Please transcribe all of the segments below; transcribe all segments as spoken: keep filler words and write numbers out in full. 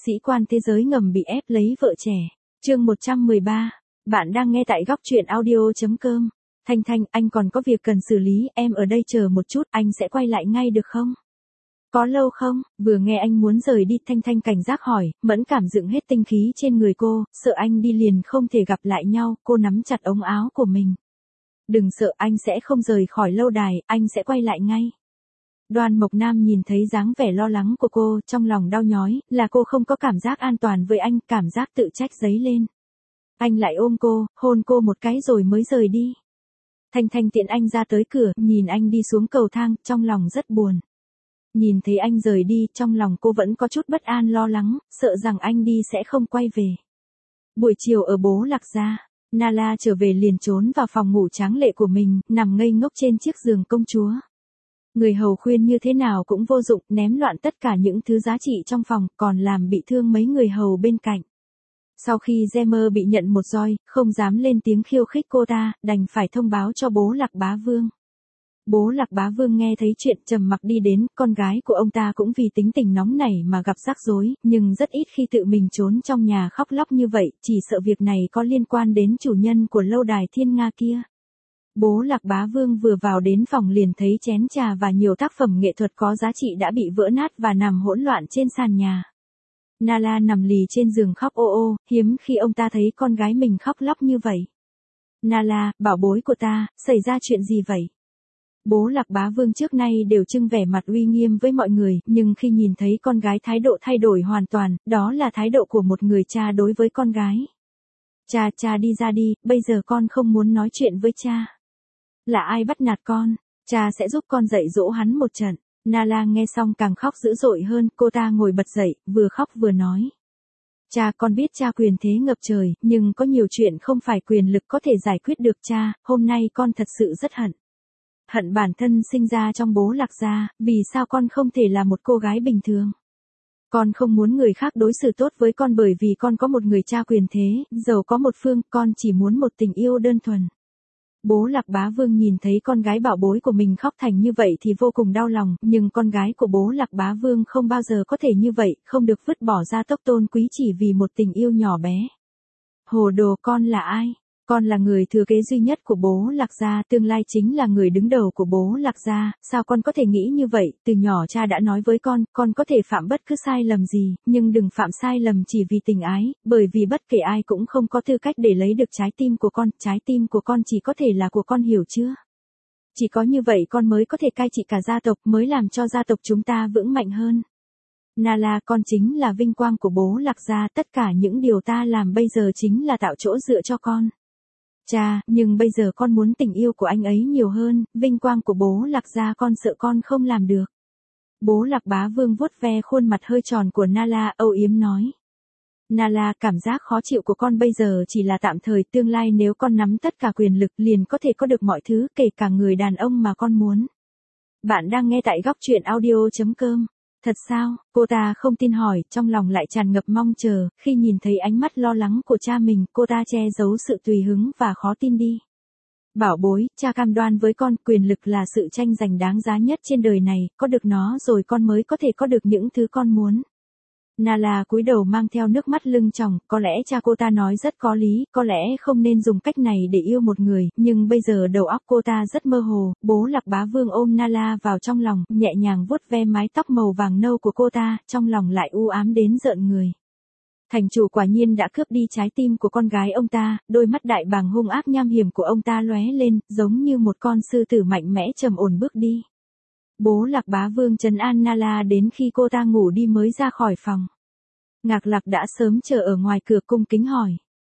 sĩ quan thế giới ngầm bị ép lấy vợ trẻ. Chương một trăm mười ba. Bạn đang nghe tại góc truyện audio chấm com. Thanh Thanh, anh còn có việc cần xử lý, em ở đây chờ một chút, anh sẽ quay lại ngay được không? Có lâu không? Vừa nghe anh muốn rời đi, Thanh Thanh cảnh giác hỏi, mẫn cảm dựng hết tinh khí trên người cô, sợ anh đi liền không thể gặp lại nhau, cô nắm chặt ống áo của mình. Đừng sợ, anh sẽ không rời khỏi lâu đài, anh sẽ quay lại ngay. Đoan Mộc Nam nhìn thấy dáng vẻ lo lắng của cô, trong lòng đau nhói, là cô không có cảm giác an toàn với anh, cảm giác tự trách dấy lên. Anh lại ôm cô, hôn cô một cái rồi mới rời đi. Thanh Thanh tiện anh ra tới cửa, nhìn anh đi xuống cầu thang, trong lòng rất buồn. Nhìn thấy anh rời đi, trong lòng cô vẫn có chút bất an lo lắng, sợ rằng anh đi sẽ không quay về. Buổi chiều ở Bố Lạc Gia, Nala trở về liền trốn vào phòng ngủ tráng lệ của mình, nằm ngây ngốc trên chiếc giường công chúa. Người hầu khuyên như thế nào cũng vô dụng, ném loạn tất cả những thứ giá trị trong phòng, còn làm bị thương mấy người hầu bên cạnh. Sau khi Gemmer bị nhận một roi, không dám lên tiếng khiêu khích cô ta, đành phải thông báo cho Bố Lạc Bá Vương. Bố Lạc Bá Vương nghe thấy chuyện trầm mặc đi đến, con gái của ông ta cũng vì tính tình nóng nảy mà gặp rắc rối, nhưng rất ít khi tự mình trốn trong nhà khóc lóc như vậy, chỉ sợ việc này có liên quan đến chủ nhân của lâu đài Thiên Nga kia. Bố Lạc Bá Vương vừa vào đến phòng liền thấy chén trà và nhiều tác phẩm nghệ thuật có giá trị đã bị vỡ nát và nằm hỗn loạn trên sàn nhà. Nala nằm lì trên giường khóc ô ô, hiếm khi ông ta thấy con gái mình khóc lóc như vậy. Nala, bảo bối của ta, xảy ra chuyện gì vậy? Bố Lạc Bá Vương trước nay đều trưng vẻ mặt uy nghiêm với mọi người, nhưng khi nhìn thấy con gái thái độ thay đổi hoàn toàn, đó là thái độ của một người cha đối với con gái. Cha, cha đi ra đi, bây giờ con không muốn nói chuyện với cha. Là ai bắt nạt con? Cha sẽ giúp con dạy dỗ hắn một trận. Nala nghe xong càng khóc dữ dội hơn, cô ta ngồi bật dậy, vừa khóc vừa nói. Cha, con biết cha quyền thế ngập trời, nhưng có nhiều chuyện không phải quyền lực có thể giải quyết được cha, hôm nay con thật sự rất hận. Hận bản thân sinh ra trong Bố Lạc Gia, vì sao con không thể là một cô gái bình thường? Con không muốn người khác đối xử tốt với con bởi vì con có một người cha quyền thế, giàu có một phương, con chỉ muốn một tình yêu đơn thuần. Bố Lạc Bá Vương nhìn thấy con gái bảo bối của mình khóc thành như vậy thì vô cùng đau lòng, nhưng con gái của Bố Lạc Bá Vương không bao giờ có thể như vậy, không được vứt bỏ gia tộc tôn quý chỉ vì một tình yêu nhỏ bé. Hồ đồ, con là ai? Con là người thừa kế duy nhất của Bố Lạc Gia, tương lai chính là người đứng đầu của Bố Lạc Gia, sao con có thể nghĩ như vậy? Từ nhỏ cha đã nói với con, con có thể phạm bất cứ sai lầm gì, nhưng đừng phạm sai lầm chỉ vì tình ái, bởi vì bất kể ai cũng không có tư cách để lấy được trái tim của con, trái tim của con chỉ có thể là của con, hiểu chưa? Chỉ có như vậy con mới có thể cai trị cả gia tộc, mới làm cho gia tộc chúng ta vững mạnh hơn. Nala, con chính là vinh quang của Bố Lạc Gia, tất cả những điều ta làm bây giờ chính là tạo chỗ dựa cho con. Cha, nhưng bây giờ con muốn tình yêu của anh ấy nhiều hơn, vinh quang của Bố Lạc Gia con sợ con không làm được. Bố Lạc Bá Vương vuốt ve khuôn mặt hơi tròn của Nala, âu yếm nói. Nala, cảm giác khó chịu của con bây giờ chỉ là tạm thời, tương lai nếu con nắm tất cả quyền lực liền có thể có được mọi thứ, kể cả người đàn ông mà con muốn. Bạn đang nghe tại góc truyện audio chấm com. Thật sao? Cô ta không tin hỏi, trong lòng lại tràn ngập mong chờ, khi nhìn thấy ánh mắt lo lắng của cha mình, cô ta che giấu sự tùy hứng và khó tin đi. Bảo bối, cha cam đoan với con, quyền lực là sự tranh giành đáng giá nhất trên đời này, có được nó rồi con mới có thể có được những thứ con muốn. Nala cúi đầu mang theo nước mắt lưng tròng, có lẽ cha cô ta nói rất có lý, có lẽ không nên dùng cách này để yêu một người, nhưng bây giờ đầu óc cô ta rất mơ hồ. Bố Lạc Bá Vương ôm Nala vào trong lòng, nhẹ nhàng vuốt ve mái tóc màu vàng nâu của cô ta, trong lòng lại u ám đến rợn người. Thành chủ quả nhiên đã cướp đi trái tim của con gái ông ta, đôi mắt đại bàng hung ác nham hiểm của ông ta lóe lên, giống như một con sư tử mạnh mẽ trầm ổn bước đi. Bố Lạc Bá Vương trấn an Nala đến khi cô ta ngủ đi mới ra khỏi phòng. Ngạc Lạc đã sớm chờ ở ngoài cửa cung kính hỏi.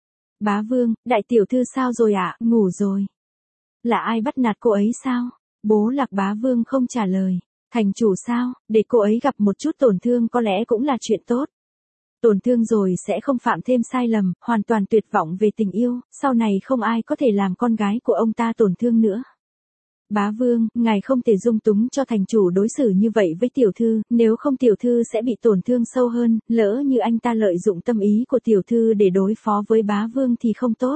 Bá Vương, đại tiểu thư sao rồi ạ, à? Ngủ rồi. Là ai bắt nạt cô ấy sao? Bố Lạc Bá Vương không trả lời. Thành chủ sao, để cô ấy gặp một chút tổn thương có lẽ cũng là chuyện tốt. Tổn thương rồi sẽ không phạm thêm sai lầm, hoàn toàn tuyệt vọng về tình yêu, sau này không ai có thể làm con gái của ông ta tổn thương nữa. Bá Vương, ngài không thể dung túng cho thành chủ đối xử như vậy với tiểu thư, nếu không tiểu thư sẽ bị tổn thương sâu hơn, lỡ như anh ta lợi dụng tâm ý của tiểu thư để đối phó với bá vương thì không tốt.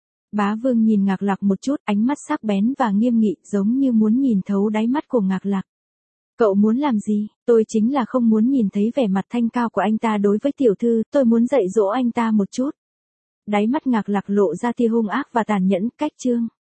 Bá Vương nhìn Ngạc Lạc một chút, ánh mắt sắc bén và nghiêm nghị, giống như muốn nhìn thấu đáy mắt của Ngạc Lạc. Cậu muốn làm gì? Tôi chính là không muốn nhìn thấy vẻ mặt thanh cao của anh ta đối với tiểu thư, tôi muốn dạy dỗ anh ta một chút. Đáy mắt Ngạc Lạc lộ ra tia hung ác và tàn nhẫn, cách Trương